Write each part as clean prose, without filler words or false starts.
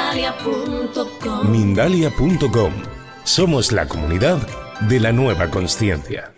Mindalia.com. Mindalia.com. Somos la comunidad de la nueva consciencia.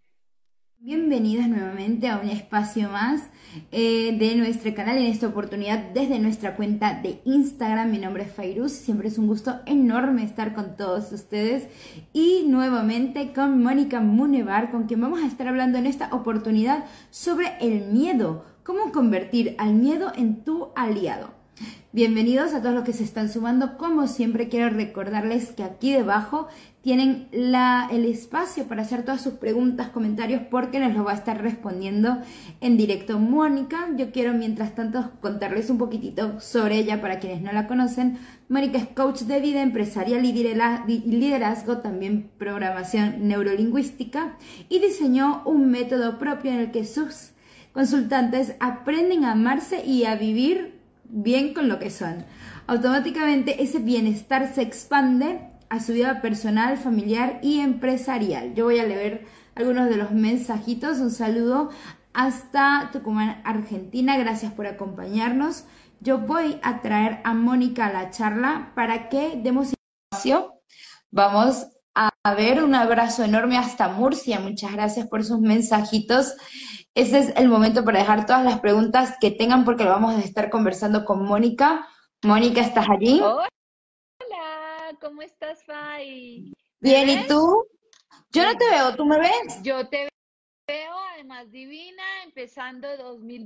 Bienvenidos nuevamente a un espacio más de nuestro canal, en esta oportunidad desde nuestra cuenta de Instagram. Mi nombre es Fairuz, siempre es un gusto enorme estar con todos ustedes y nuevamente con Mónica Munevar, con quien vamos a estar hablando en esta oportunidad sobre el miedo, cómo convertir al miedo en tu aliado. Bienvenidos a todos los que se están sumando. Como siempre, quiero recordarles que aquí debajo tienen el espacio para hacer todas sus preguntas, comentarios, porque nos lo va a estar respondiendo en directo Mónica. Yo quiero, mientras tanto, contarles un poquitito sobre ella para quienes no la conocen. Mónica es coach de vida empresarial y liderazgo, también programación neurolingüística, y diseñó un método propio en el que sus consultantes aprenden a amarse y a vivir bien con lo que son. Automáticamente ese bienestar se expande a su vida personal, familiar y empresarial. Yo voy a leer algunos de los mensajitos. Un saludo hasta Tucumán, Argentina. Gracias por acompañarnos. Yo voy a traer a Mónica a la charla para que demos espacio. Vamos a ver, un abrazo enorme hasta Murcia. Muchas gracias por sus mensajitos. Ese es el momento para dejar todas las preguntas que tengan, porque lo vamos a estar conversando con Mónica. Mónica, ¿estás allí? Hola, ¿cómo estás, Fai? ¿Me Bien, ves? ¿y tú? Yo no te veo, ¿tú me ves? Yo te veo, además divina, empezando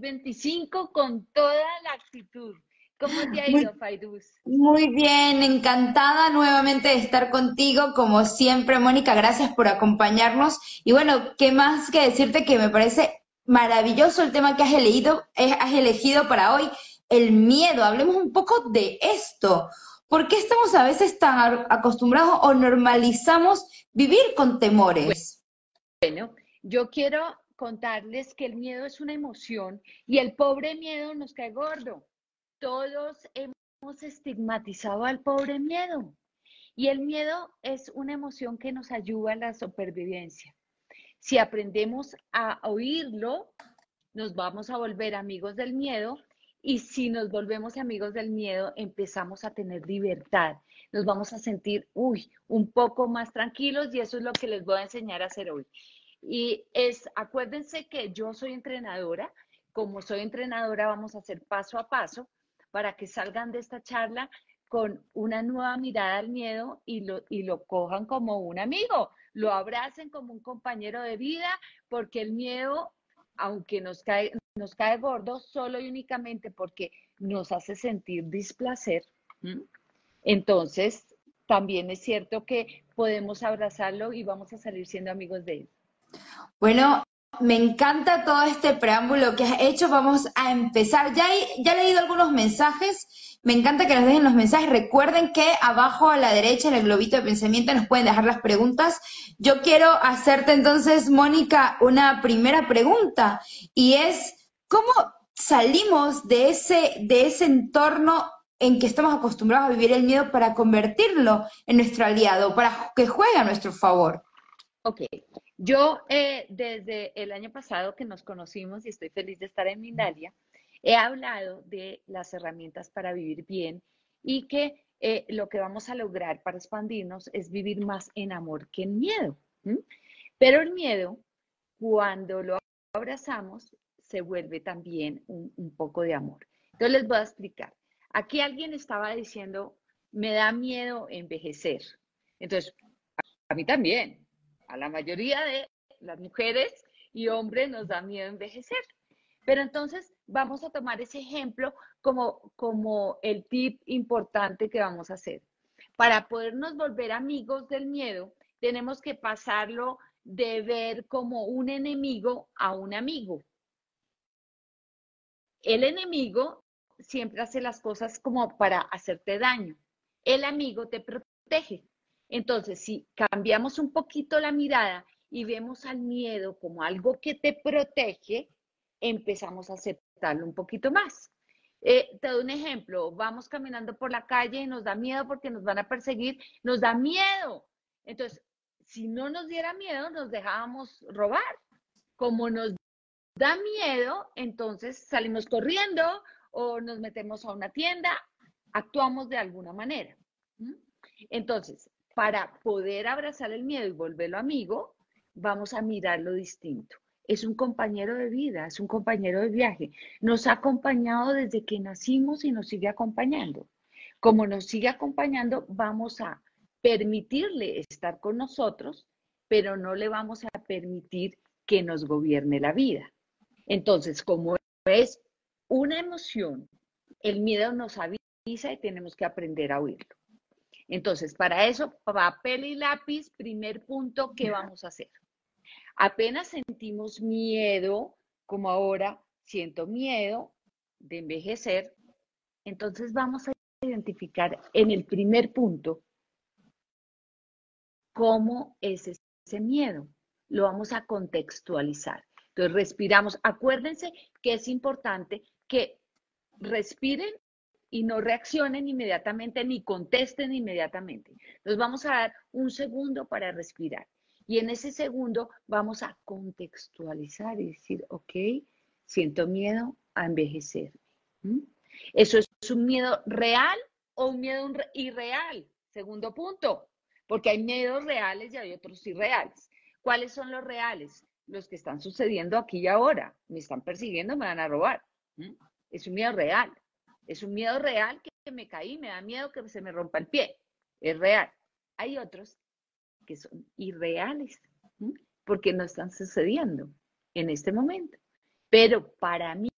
2025 con toda la actitud. ¿Cómo te ha ido, Faiduz? Muy bien, encantada nuevamente de estar contigo, como siempre, Mónica. Gracias por acompañarnos. Y bueno, ¿qué más que decirte? Que me parece maravilloso el tema que has elegido para hoy, el miedo. Hablemos un poco de esto. ¿Por qué estamos a veces tan acostumbrados o normalizamos vivir con temores? Bueno, yo quiero contarles que el miedo es una emoción y el pobre miedo nos cae gordo. Todos hemos estigmatizado al pobre miedo. Y el miedo es una emoción que nos ayuda a la supervivencia. Si aprendemos a oírlo, nos vamos a volver amigos del miedo, y si nos volvemos amigos del miedo, empezamos a tener libertad. Nos vamos a sentir, un poco más tranquilos, y eso es lo que les voy a enseñar a hacer hoy. Acuérdense que yo soy entrenadora. Como soy entrenadora, vamos a hacer paso a paso para que salgan de esta charla con una nueva mirada al miedo y lo cojan como un amigo, lo abracen como un compañero de vida, porque el miedo, aunque nos cae gordo, solo y únicamente porque nos hace sentir displacer. Entonces, también es cierto que podemos abrazarlo y vamos a salir siendo amigos de él. Bueno, me encanta todo este preámbulo que has hecho. Vamos a empezar. Ya he leído algunos mensajes. Me encanta que nos dejen los mensajes. Recuerden que abajo a la derecha, en el globito de pensamiento, nos pueden dejar las preguntas. Yo quiero hacerte entonces, Mónica, una primera pregunta, y es, ¿cómo salimos de ese entorno en que estamos acostumbrados a vivir el miedo para convertirlo en nuestro aliado, para que juegue a nuestro favor? Ok, yo desde el año pasado que nos conocimos, y estoy feliz de estar en Mindalia, he hablado de las herramientas para vivir bien, y que lo que vamos a lograr para expandirnos es vivir más en amor que en miedo. Pero el miedo, cuando lo abrazamos, se vuelve también un poco de amor. Entonces les voy a explicar. Aquí alguien estaba diciendo, me da miedo envejecer. Entonces, a mí también. A la mayoría de las mujeres y hombres nos da miedo envejecer. Pero entonces vamos a tomar ese ejemplo como el tip importante que vamos a hacer. Para podernos volver amigos del miedo, tenemos que pasarlo de ver como un enemigo a un amigo. El enemigo siempre hace las cosas como para hacerte daño. El amigo te protege. Entonces, si cambiamos un poquito la mirada y vemos al miedo como algo que te protege, empezamos a aceptarlo un poquito más. Te doy un ejemplo. Vamos caminando por la calle y nos da miedo porque nos van a perseguir. Nos da miedo. Entonces, si no nos diera miedo, nos dejábamos robar. Como nos da miedo, entonces salimos corriendo o nos metemos a una tienda actuamos de alguna manera. Entonces, para poder abrazar el miedo y volverlo amigo, vamos a mirarlo distinto. Es un compañero de vida, es un compañero de viaje. Nos ha acompañado desde que nacimos y nos sigue acompañando. Como nos sigue acompañando, vamos a permitirle estar con nosotros, pero no le vamos a permitir que nos gobierne la vida. Entonces, como es una emoción, el miedo nos avisa y tenemos que aprender a oírlo. Entonces, para eso, papel y lápiz, primer punto, ¿qué vamos a hacer? Apenas sentimos miedo, como ahora siento miedo de envejecer, entonces vamos a identificar en el primer punto cómo es ese miedo. Lo vamos a contextualizar. Entonces, respiramos. Acuérdense que es importante que respiren y no reaccionen inmediatamente ni contesten inmediatamente. Nos vamos a dar un segundo para respirar. Y en ese segundo vamos a contextualizar y decir, ok, siento miedo a envejecer. ¿Eso es un miedo real o un miedo irreal? Segundo punto, porque hay miedos reales y hay otros irreales. ¿Cuáles son los reales? Los que están sucediendo aquí y ahora. Me están persiguiendo, me van a robar. Es un miedo real. Es un miedo real que me caí, me da miedo que se me rompa el pie. Es real. Hay otros que son irreales, porque no están sucediendo en este momento. Pero para mi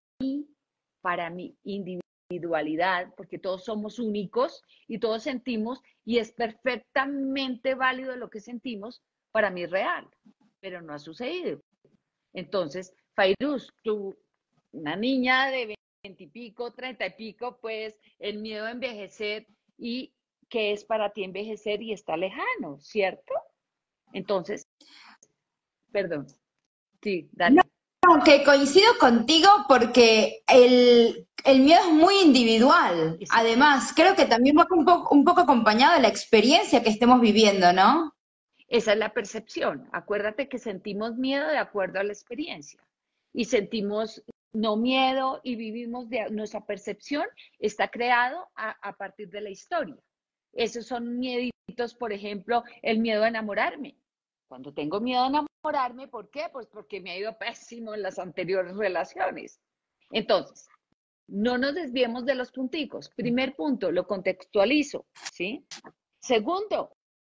individualidad, porque todos somos únicos y todos sentimos, y es perfectamente válido lo que sentimos, para mí es real, pero no ha sucedido. Entonces, Fairuz, tú, una niña de 20 y pico, 30 y pico, pues el miedo a envejecer y qué es para ti envejecer y está lejano, ¿cierto? Entonces, perdón, sí, dale. No, que coincido contigo porque el miedo es muy individual. Sí. Además, creo que también va un poco acompañado de la experiencia que estemos viviendo, ¿no? Esa es la percepción. Acuérdate que sentimos miedo de acuerdo a la experiencia y sentimos no miedo y vivimos nuestra percepción está creado a partir de la historia. Esos son mieditos, por ejemplo, el miedo a enamorarme. Cuando tengo miedo a enamorarme, ¿por qué? Pues porque me ha ido pésimo en las anteriores relaciones. Entonces, no nos desviemos de los punticos. Primer punto, lo contextualizo, ¿sí? Segundo,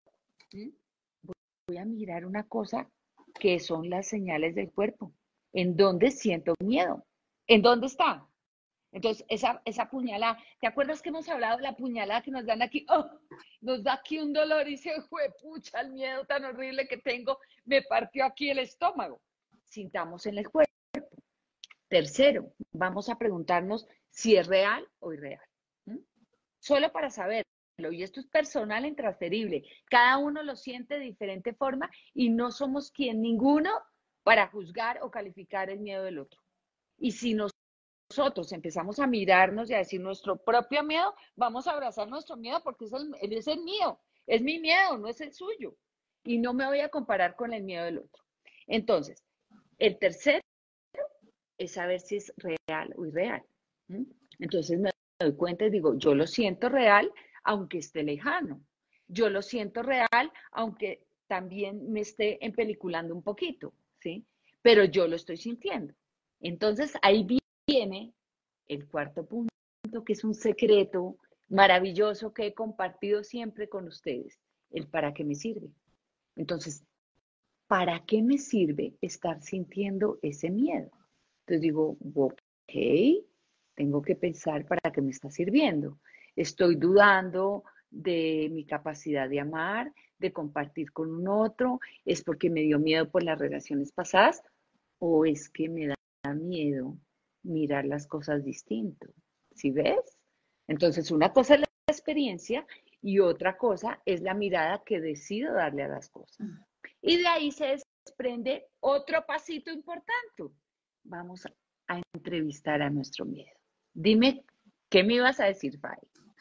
voy a mirar una cosa que son las señales del cuerpo. ¿En dónde siento miedo? ¿En dónde está? Entonces, esa puñalada, ¿te acuerdas que hemos hablado de la puñalada que nos dan aquí? ¡Oh! Nos da aquí un dolor y dice, pucha, el miedo tan horrible que tengo, me partió aquí el estómago. Sintamos en el cuerpo. Tercero, vamos a preguntarnos si es real o irreal. Solo para saberlo, y esto es personal e intransferible. Cada uno lo siente de diferente forma y no somos quien ninguno para juzgar o calificar el miedo del otro. Y si nosotros empezamos a mirarnos y a decir nuestro propio miedo, vamos a abrazar nuestro miedo porque es el mío, es mi miedo, no es el suyo. Y no me voy a comparar con el miedo del otro. Entonces, el tercero es saber si es real o irreal. Entonces me doy cuenta y digo, yo lo siento real, aunque esté lejano. Yo lo siento real, aunque también me esté empeliculando un poquito, ¿sí? Pero yo lo estoy sintiendo. Entonces, ahí viene el cuarto punto, que es un secreto maravilloso que he compartido siempre con ustedes, el para qué me sirve. Entonces, ¿para qué me sirve estar sintiendo ese miedo? Entonces digo, ok, tengo que pensar para qué me está sirviendo. Estoy dudando de mi capacidad de amar, de compartir con un otro, es porque me dio miedo por las relaciones pasadas o es que me da miedo mirar las cosas distinto. ¿Sí ves? Entonces, una cosa es la experiencia y otra cosa es la mirada que decido darle a las cosas. Y de ahí se desprende otro pasito importante. Vamos a entrevistar a nuestro miedo. Dime, ¿qué me ibas a decir, Fay?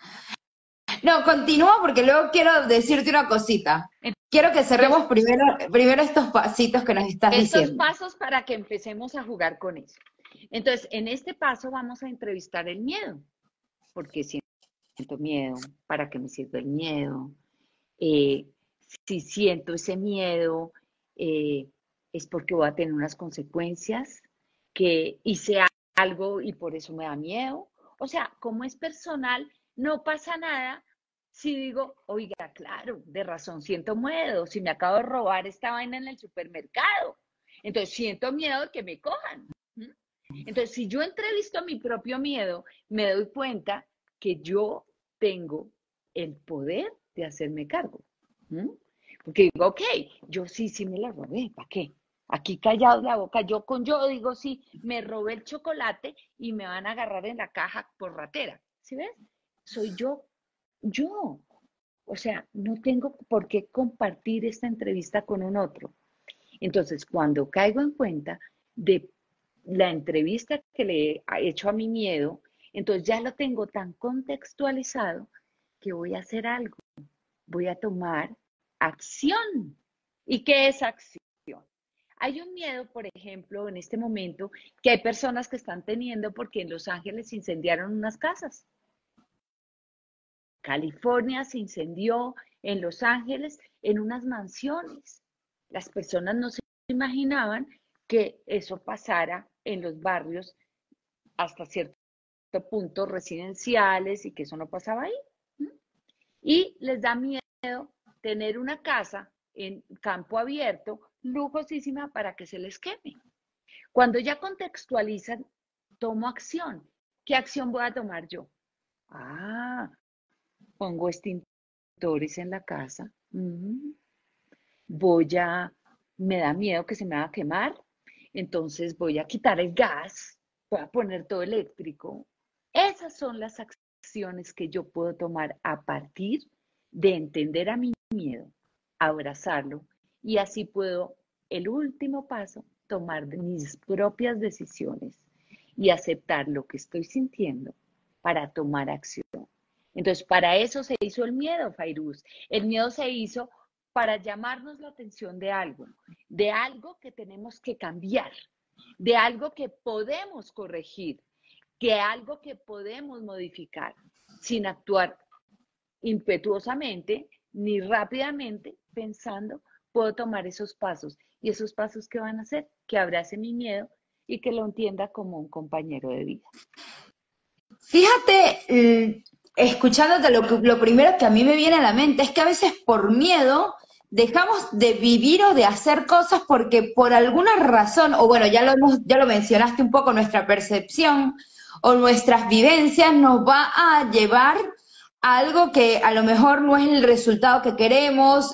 No, continúa porque luego quiero decirte una cosita. Quiero que cerremos primero estos pasitos que nos estás diciendo. Estos pasos para que empecemos a jugar con eso. Entonces, en este paso vamos a entrevistar el miedo, porque si siento miedo, para qué me sirve el miedo. Eh, si siento ese miedo, eh, es porque voy a tener unas consecuencias, que hice algo y por eso me da miedo. O sea, como es personal, no pasa nada si digo, oiga, claro, de razón siento miedo, si me acabo de robar esta vaina en el supermercado, entonces siento miedo de que me cojan. ¿Mm? Entonces, si yo entrevisto mi propio miedo, me doy cuenta que yo tengo el poder de hacerme cargo. ¿Mm? Porque digo, ok, yo sí me la robé, ¿para qué? Aquí callado la boca, yo digo, sí, me robé el chocolate y me van a agarrar en la caja por ratera. ¿Sí ves? Soy yo. O sea, no tengo por qué compartir esta entrevista con un otro. Entonces, cuando caigo en cuenta de la entrevista que le he hecho a mi miedo, entonces ya lo tengo tan contextualizado que voy a hacer algo, voy a tomar acción. ¿Y qué es acción? Hay un miedo, por ejemplo, en este momento, que hay personas que están teniendo porque en Los Ángeles se incendiaron unas casas. California se incendió en Los Ángeles en unas mansiones. Las personas no se imaginaban que eso pasara en los barrios hasta cierto punto residenciales y que eso no pasaba ahí. Y les da miedo tener una casa en campo abierto, lujosísima, para que se les queme. Cuando ya contextualizan, tomo acción. ¿Qué acción voy a tomar yo? Ah, pongo extintores en la casa. Me da miedo que se me va a quemar. Entonces voy a quitar el gas, voy a poner todo eléctrico. Esas son las acciones que yo puedo tomar a partir de entender a mi miedo, abrazarlo, y así puedo, el último paso, tomar mis propias decisiones y aceptar lo que estoy sintiendo para tomar acción. Entonces, para eso se hizo el miedo, Fairuz. El miedo se hizo para llamarnos la atención de algo que tenemos que cambiar, de algo que podemos corregir, de algo que podemos modificar, sin actuar impetuosamente ni rápidamente, pensando, puedo tomar esos pasos. ¿Y esos pasos qué van a hacer? Que abrace mi miedo y que lo entienda como un compañero de vida. Fíjate, escuchándote, lo primero que a mí me viene a la mente es que a veces por miedo dejamos de vivir o de hacer cosas porque por alguna razón, o bueno, ya lo mencionaste un poco, nuestra percepción o nuestras vivencias nos va a llevar a algo que a lo mejor no es el resultado que queremos,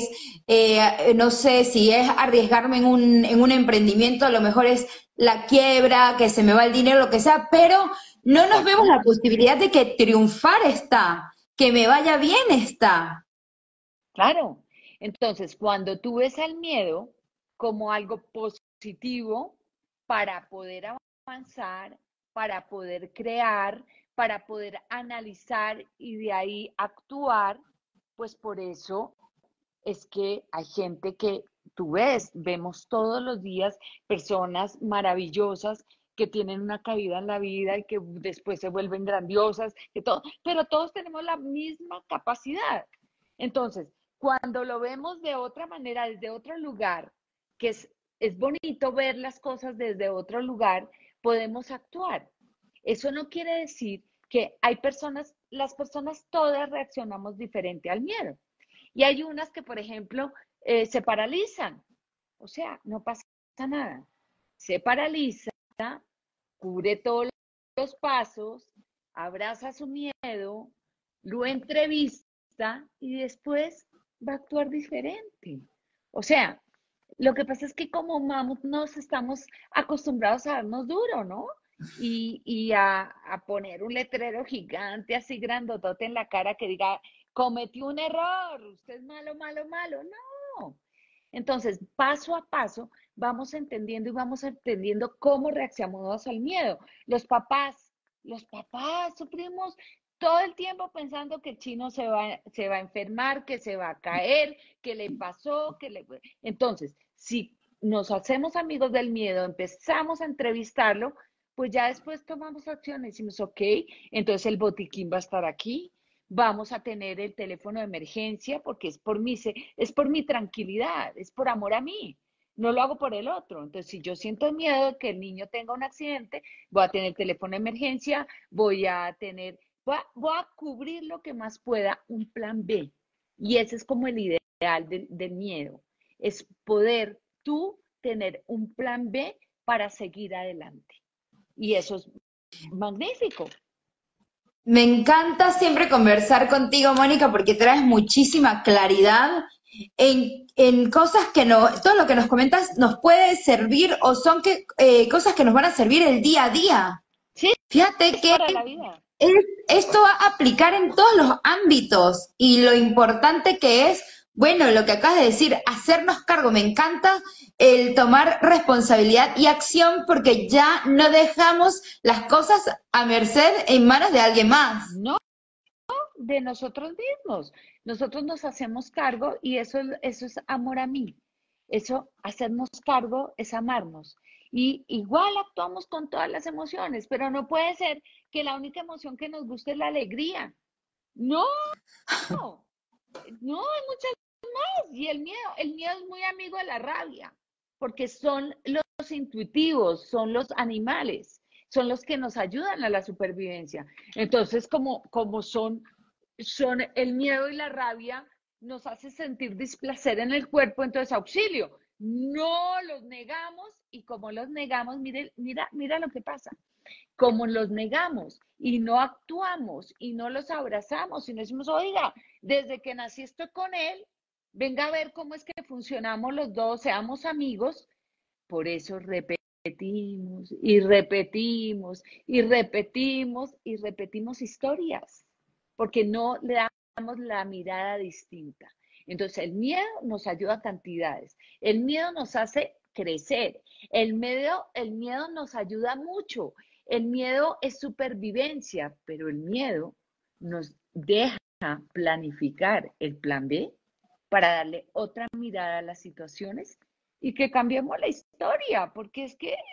no sé si es arriesgarme en un emprendimiento, a lo mejor es la quiebra, que se me va el dinero, lo que sea, pero no nos vemos Exacto. la posibilidad de que triunfar está, que me vaya bien está. Claro. Entonces, cuando tú ves al miedo como algo positivo para poder avanzar, para poder crear, para poder analizar y de ahí actuar, pues por eso es que hay gente que tú vemos todos los días personas maravillosas que tienen una caída en la vida y que después se vuelven grandiosas, pero todos tenemos la misma capacidad. Entonces, cuando lo vemos de otra manera, desde otro lugar, que es bonito ver las cosas desde otro lugar, podemos actuar. Eso no quiere decir que hay personas, las personas todas reaccionamos diferente al miedo. Y hay unas que, por ejemplo, se paralizan. O sea, no pasa nada. Se paraliza, cubre todos los pasos, abraza su miedo, lo entrevista y después va a actuar diferente. O sea, lo que pasa es que como mamut nos estamos acostumbrados a darnos duro, ¿no? Y a poner un letrero gigante así grandotote en la cara que diga, cometió un error, usted es malo, malo, malo. No. Entonces, paso a paso, vamos entendiendo y vamos entendiendo cómo reaccionamos al miedo. Los papás sufrimos todo el tiempo pensando que el chino se va a enfermar, que se va a caer, que le pasó, Entonces, si nos hacemos amigos del miedo, empezamos a entrevistarlo, pues ya después tomamos acción y decimos, ok, entonces el botiquín va a estar aquí, vamos a tener el teléfono de emergencia porque es por mi tranquilidad, es por amor a mí. No lo hago por el otro. Entonces, si yo siento miedo de que el niño tenga un accidente, voy a tener el teléfono de emergencia, voy a cubrir lo que más pueda, un plan B. Y ese es como el ideal del miedo, es poder tú tener un plan B para seguir adelante. Y eso es magnífico. Me encanta siempre conversar contigo, Mónica, porque traes muchísima claridad en cosas que no, todo lo que nos comentas nos puede servir o son cosas que nos van a servir el día a día. Sí, Fíjate es que para la vida. esto va a aplicar en todos los ámbitos y lo importante que es, bueno, lo que acabas de decir, hacernos cargo. Me encanta el tomar responsabilidad y acción porque ya no dejamos las cosas a merced en manos de alguien más. No de nosotros mismos. Nosotros nos hacemos cargo y eso es amor a mí. Eso, hacernos cargo, es amarnos. Y igual actuamos con todas las emociones, pero no puede ser que la única emoción que nos guste es la alegría. No, no, hay muchas más. Y el miedo es muy amigo de la rabia, porque son los intuitivos, son los animales, son los que nos ayudan a la supervivencia. Entonces, como son el miedo y la rabia, nos hace sentir displacer en el cuerpo, entonces auxilio. No los negamos y como los negamos, mira lo que pasa. Como los negamos y no actuamos y no los abrazamos y no decimos, oiga, desde que nací estoy con él, venga a ver cómo es que funcionamos los dos, seamos amigos. Por eso repetimos y repetimos y repetimos y repetimos historias, porque no le damos la mirada distinta. Entonces, el miedo nos ayuda a cantidades. El miedo nos hace crecer. El miedo nos ayuda mucho. El miedo es supervivencia, pero el miedo nos deja planificar el plan B para darle otra mirada a las situaciones y que cambiemos la historia, porque es que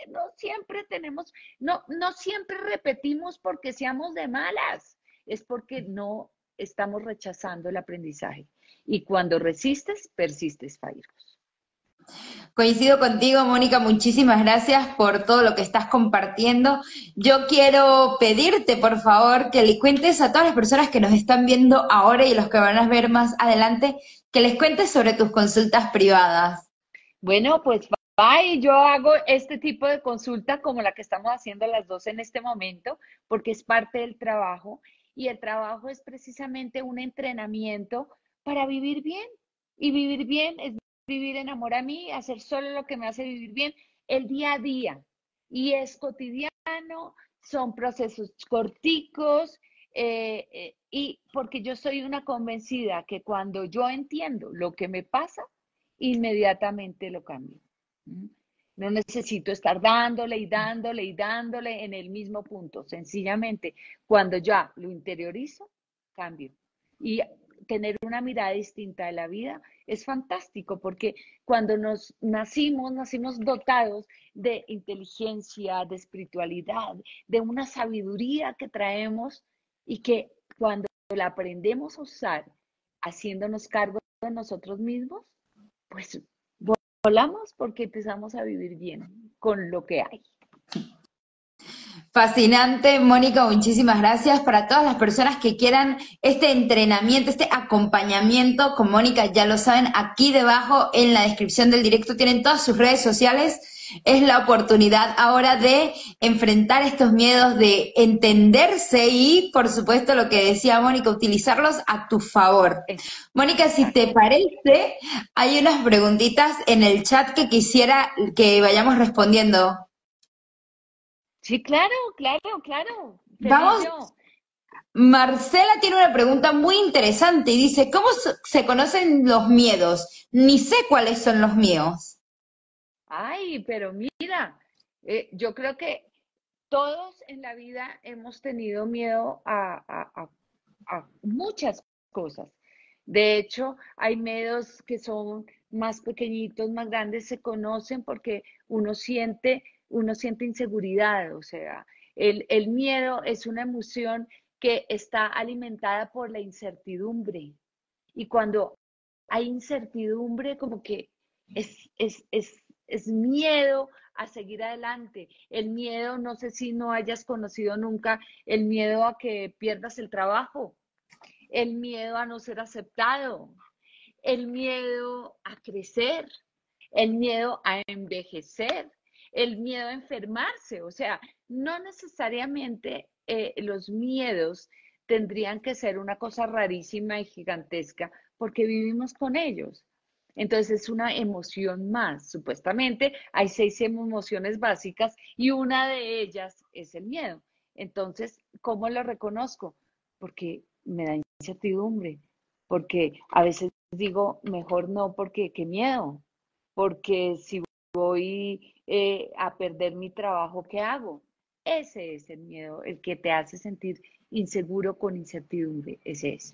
no siempre repetimos porque seamos de malas, es porque no estamos rechazando el aprendizaje. Y cuando resistes, persistes, Fairos. Coincido contigo, Mónica, muchísimas gracias por todo lo que estás compartiendo. Yo quiero pedirte, por favor, que le cuentes a todas las personas que nos están viendo ahora y los que van a ver más adelante, que les cuentes sobre tus consultas privadas. Bueno, pues bye, yo hago este tipo de consulta como la que estamos haciendo las dos en este momento, porque es parte del trabajo y el trabajo es precisamente un entrenamiento para vivir bien. Y vivir bien es vivir en amor a mí, hacer solo lo que me hace vivir bien el día a día. Y es cotidiano, son procesos corticos, y porque yo soy una convencida que cuando yo entiendo lo que me pasa, inmediatamente lo cambio. No necesito estar dándole y dándole y dándole en el mismo punto. Sencillamente, cuando ya lo interiorizo, cambio. Y tener una mirada distinta de la vida es fantástico porque cuando nacimos dotados de inteligencia, de espiritualidad, de una sabiduría que traemos y que cuando la aprendemos a usar haciéndonos cargo de nosotros mismos, pues volamos porque empezamos a vivir bien con lo que hay. Fascinante, Mónica, muchísimas gracias. Para todas las personas que quieran este entrenamiento, este acompañamiento con Mónica, ya lo saben, aquí debajo en la descripción del directo tienen todas sus redes sociales. Es la oportunidad ahora de enfrentar estos miedos, de entenderse y, por supuesto, lo que decía Mónica, utilizarlos a tu favor. Mónica, si te parece, hay unas preguntitas en el chat que quisiera que vayamos respondiendo. Sí, claro, claro, claro. Feliz Vamos. yo. Marcela tiene una pregunta muy interesante y dice, ¿cómo se conocen los miedos? Ni sé cuáles son los míos. Ay, pero mira, yo creo que todos en la vida hemos tenido miedo a muchas cosas. De hecho, hay miedos que son más pequeñitos, más grandes, se conocen porque uno siente uno siente inseguridad, o sea, el miedo es una emoción que está alimentada por la incertidumbre. Y cuando hay incertidumbre, como que es miedo a seguir adelante. El miedo, no sé si no hayas conocido nunca, el miedo a que pierdas el trabajo, el miedo a no ser aceptado, el miedo a crecer, el miedo a envejecer, el miedo a enfermarse. O sea, no necesariamente los miedos tendrían que ser una cosa rarísima y gigantesca porque vivimos con ellos. Entonces es una emoción más. Supuestamente hay 6 emociones básicas y una de ellas es el miedo. Entonces, ¿cómo lo reconozco? Porque me da incertidumbre, porque a veces digo, mejor no, porque qué miedo, porque si voy a perder mi trabajo, ¿qué hago? Ese es el miedo, el que te hace sentir inseguro con incertidumbre, ese es.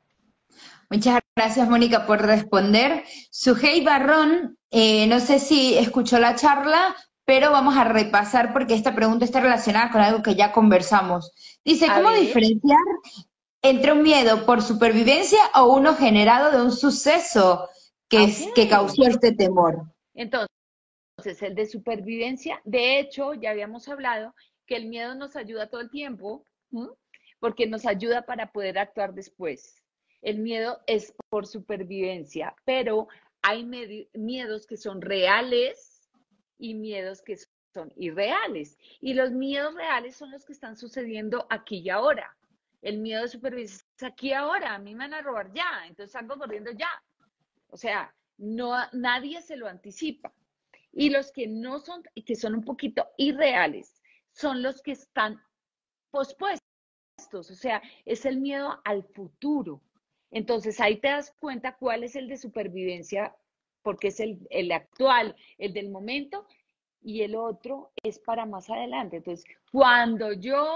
Muchas gracias, Mónica, por responder. Sujei Barrón, no sé si escuchó la charla, pero vamos a repasar porque esta pregunta está relacionada con algo que ya conversamos. Dice, A ¿cómo ver, diferenciar entre un miedo por supervivencia o uno generado de un suceso ok. que causó este temor? Entonces, el de supervivencia, de hecho, ya habíamos hablado que el miedo nos ayuda todo el tiempo, ¿m? Porque nos ayuda para poder actuar después. El miedo es por supervivencia, pero hay miedos que son reales y miedos que son irreales. Y los miedos reales son los que están sucediendo aquí y ahora. El miedo de supervivencia es aquí y ahora, a mí me van a robar ya, entonces salgo corriendo ya. O sea, no, nadie se lo anticipa. Y los que no son, que son un poquito irreales, son los que están pospuestos, o sea, es el miedo al futuro. Entonces ahí te das cuenta cuál es el de supervivencia, porque es el actual, el del momento, y el otro es para más adelante. Entonces, cuando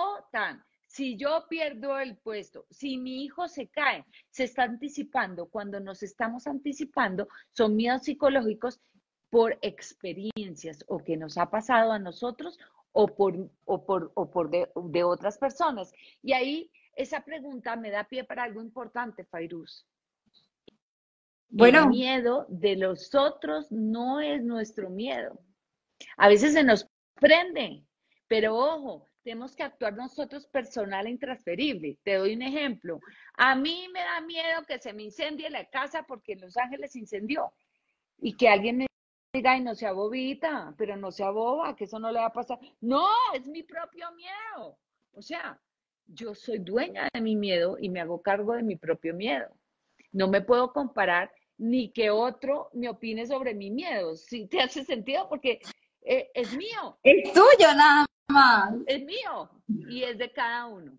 si yo pierdo el puesto, si mi hijo se cae, se está anticipando. Cuando nos estamos anticipando, son miedos psicológicos por experiencias o que nos ha pasado a nosotros o por de otras personas. Y ahí esa pregunta me da pie para algo importante, Fairuz. El Bueno, miedo de los otros no es nuestro miedo. A veces se nos prende, pero ojo, tenemos que actuar nosotros personal e intransferible. Te doy un ejemplo. A mí me da miedo que se me incendie la casa porque en Los Ángeles se incendió y que alguien me diga, ay, no sea bobita, pero no sea boba, que eso no le va a pasar. No, es mi propio miedo. O sea, yo soy dueña de mi miedo y me hago cargo de mi propio miedo. No me puedo comparar ni que otro me opine sobre mi miedo. ¿Sí te hace sentido? Porque es mío, es tuyo nada más. es mío y es de cada uno.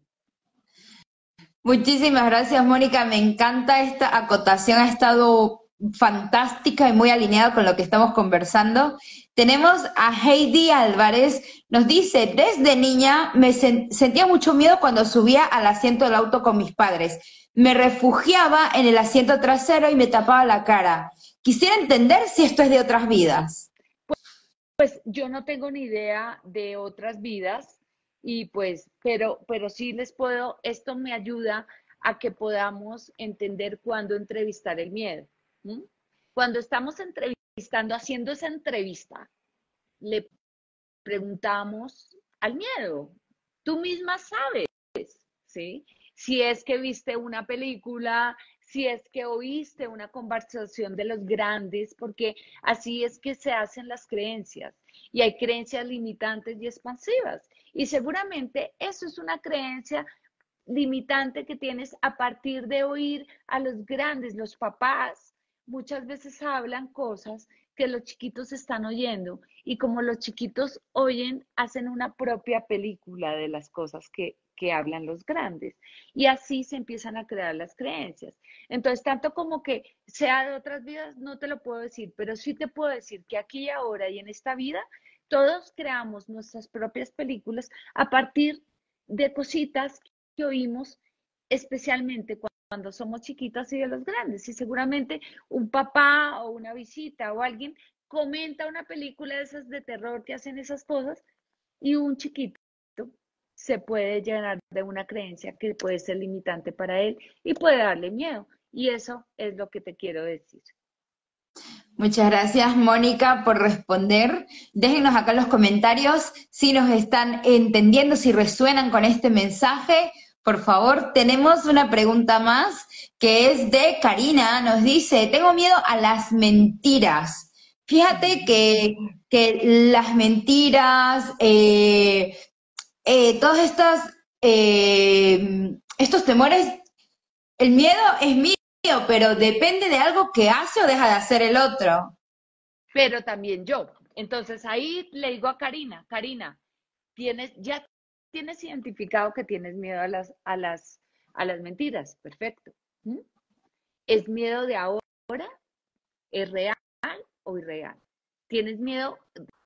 Muchísimas gracias, Mónica. Me encanta esta acotación, ha estado fantástica y muy alineada con lo que estamos conversando. Tenemos a Heidi Álvarez, nos dice, desde niña sentía mucho miedo cuando subía al asiento del auto con mis padres. Me refugiaba en el asiento trasero y me tapaba la cara. Quisiera entender si esto es de otras vidas. Pues yo no tengo ni idea de otras vidas y pues, pero sí les puedo, esto me ayuda a que podamos entender cuándo entrevistar el miedo. ¿M? Cuando estamos entrevistando, haciendo esa entrevista, le preguntamos al miedo. Tú misma sabes, ¿sí? Si es que viste una película, si es que oíste una conversación de los grandes, porque así es que se hacen las creencias. Y hay creencias limitantes y expansivas. Y seguramente eso es una creencia limitante que tienes a partir de oír a los grandes, los papás. Muchas veces hablan cosas que los chiquitos están oyendo y como los chiquitos oyen, hacen una propia película de las cosas que hablan los grandes. Y así se empiezan a crear las creencias. Entonces, tanto como que sea de otras vidas, no te lo puedo decir, pero sí te puedo decir que aquí y ahora y en esta vida, todos creamos nuestras propias películas a partir de cositas que oímos, especialmente cuando somos chiquitas y de los grandes. Y seguramente un papá o una visita o alguien comenta una película de esas de terror que hacen esas cosas y un chiquito se puede llenar de una creencia que puede ser limitante para él y puede darle miedo. Y eso es lo que te quiero decir. Muchas gracias, Mónica, por responder. Déjenos acá en los comentarios si nos están entendiendo, si resuenan con este mensaje. Por favor, tenemos una pregunta más que es de Karina. Nos dice, tengo miedo a las mentiras. Fíjate que las mentiras, todas estos temores, el miedo es mío, pero depende de algo que hace o deja de hacer el otro. Pero también yo. Entonces ahí le digo a Karina, Karina, ya tienes identificado que tienes miedo a las mentiras. Perfecto. ¿Mm? ¿Es miedo de ahora? ¿Es real o irreal? ¿Tienes miedo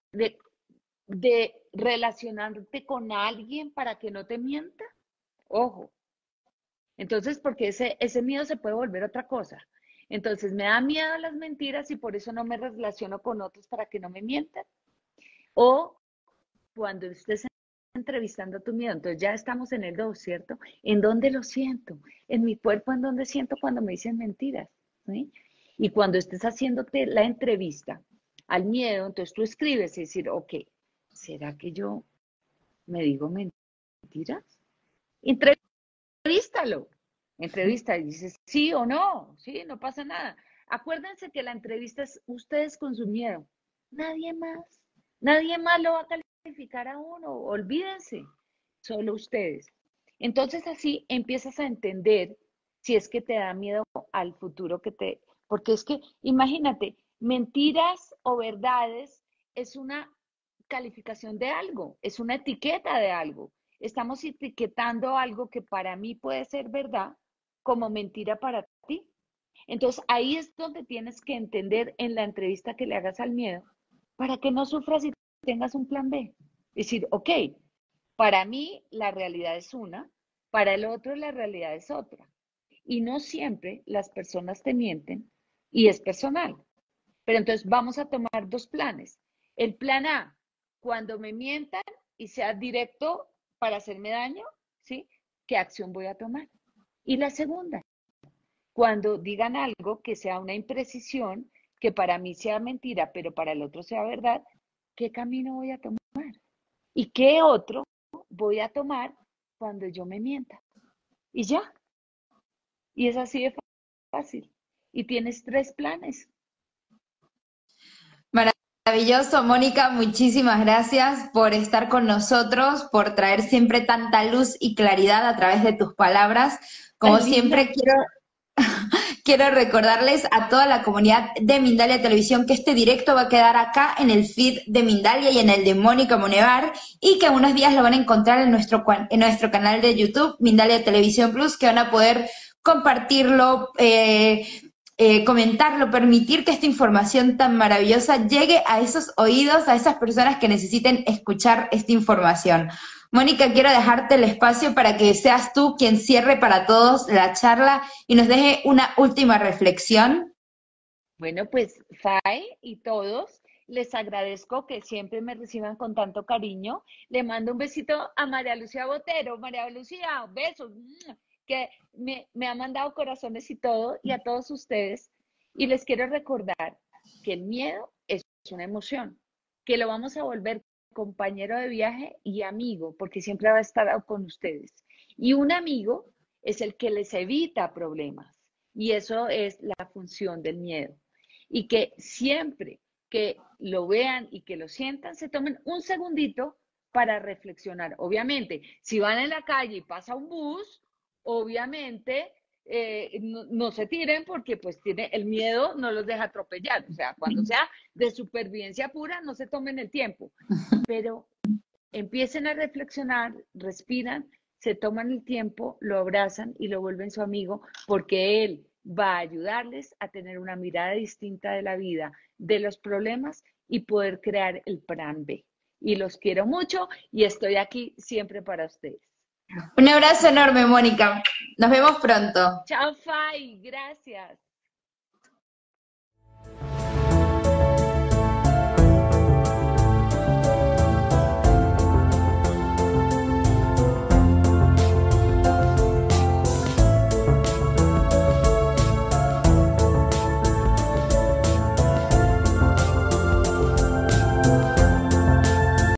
de relacionarte con alguien para que no te mienta? Ojo. Entonces, porque ese miedo se puede volver otra cosa. Entonces, me da miedo las mentiras y por eso no me relaciono con otros para que no me mientan. O cuando estés entrevistando tu miedo, entonces ya estamos en el 2, ¿cierto? ¿En dónde lo siento? En mi cuerpo, ¿en dónde siento cuando me dicen mentiras? ¿Sí? Y cuando estés haciéndote la entrevista al miedo, entonces tú escribes y decir, ok, ¿será que yo me digo mentiras? Entrevístalo. Entrevista y dices sí o no, sí, no pasa nada. Acuérdense que la entrevista es ustedes con su miedo. Nadie más. Nadie más lo va a calificar a uno. Olvídense. Solo ustedes. Entonces así empiezas a entender si es que te da miedo al futuro porque es que, imagínate, mentiras o verdades es una calificación de algo, es una etiqueta de algo. Estamos etiquetando algo que para mí puede ser verdad como mentira para ti. Entonces ahí es donde tienes que entender en la entrevista que le hagas al miedo para que no sufras y tengas un plan B. Es decir, ok, para mí la realidad es una, para el otro la realidad es otra. Y no siempre las personas te mienten y es personal. Pero entonces vamos a tomar dos planes. El plan A, cuando me mientan y sea directo para hacerme daño, ¿sí? ¿Qué acción voy a tomar? Y la segunda, cuando digan algo que sea una imprecisión, que para mí sea mentira, pero para el otro sea verdad, ¿qué camino voy a tomar? ¿Y qué otro voy a tomar cuando yo me mienta? Y ya. Y es así de fácil. Y tienes 3 planes. Maravilloso, Mónica, muchísimas gracias por estar con nosotros, por traer siempre tanta luz y claridad a través de tus palabras. Como Tan siempre, linda. quiero recordarles a toda la comunidad de Mindalia Televisión que este directo va a quedar acá en el feed de Mindalia y en el de Mónica Monevar y que en unos días lo van a encontrar en nuestro canal de YouTube, Mindalia Televisión Plus, que van a poder compartirlo, comentarlo, permitir que esta información tan maravillosa llegue a esos oídos, a esas personas que necesiten escuchar esta información. Mónica, quiero dejarte el espacio para que seas tú quien cierre para todos la charla y nos deje una última reflexión. Bueno, pues Faye y todos, les agradezco que siempre me reciban con tanto cariño. Le mando un besito a María Lucía Botero. María Lucía, besos, que me ha mandado corazones y todo, y a todos ustedes. Y les quiero recordar que el miedo es una emoción, que lo vamos a volver compañero de viaje y amigo, porque siempre va a estar con ustedes. Y un amigo es el que les evita problemas. Y eso es la función del miedo. Y que siempre que lo vean y que lo sientan, se tomen un segundito para reflexionar. Obviamente, si van en la calle y pasa un bus, obviamente no se tiren porque pues el miedo no los deja atropellar. O sea, cuando sea de supervivencia pura, no se tomen el tiempo. Pero empiecen a reflexionar, respiran, se toman el tiempo, lo abrazan y lo vuelven su amigo porque él va a ayudarles a tener una mirada distinta de la vida, de los problemas y poder crear el plan B. Y los quiero mucho y estoy aquí siempre para ustedes. Un abrazo enorme, Mónica. Nos vemos pronto. Chao, Fay. Gracias.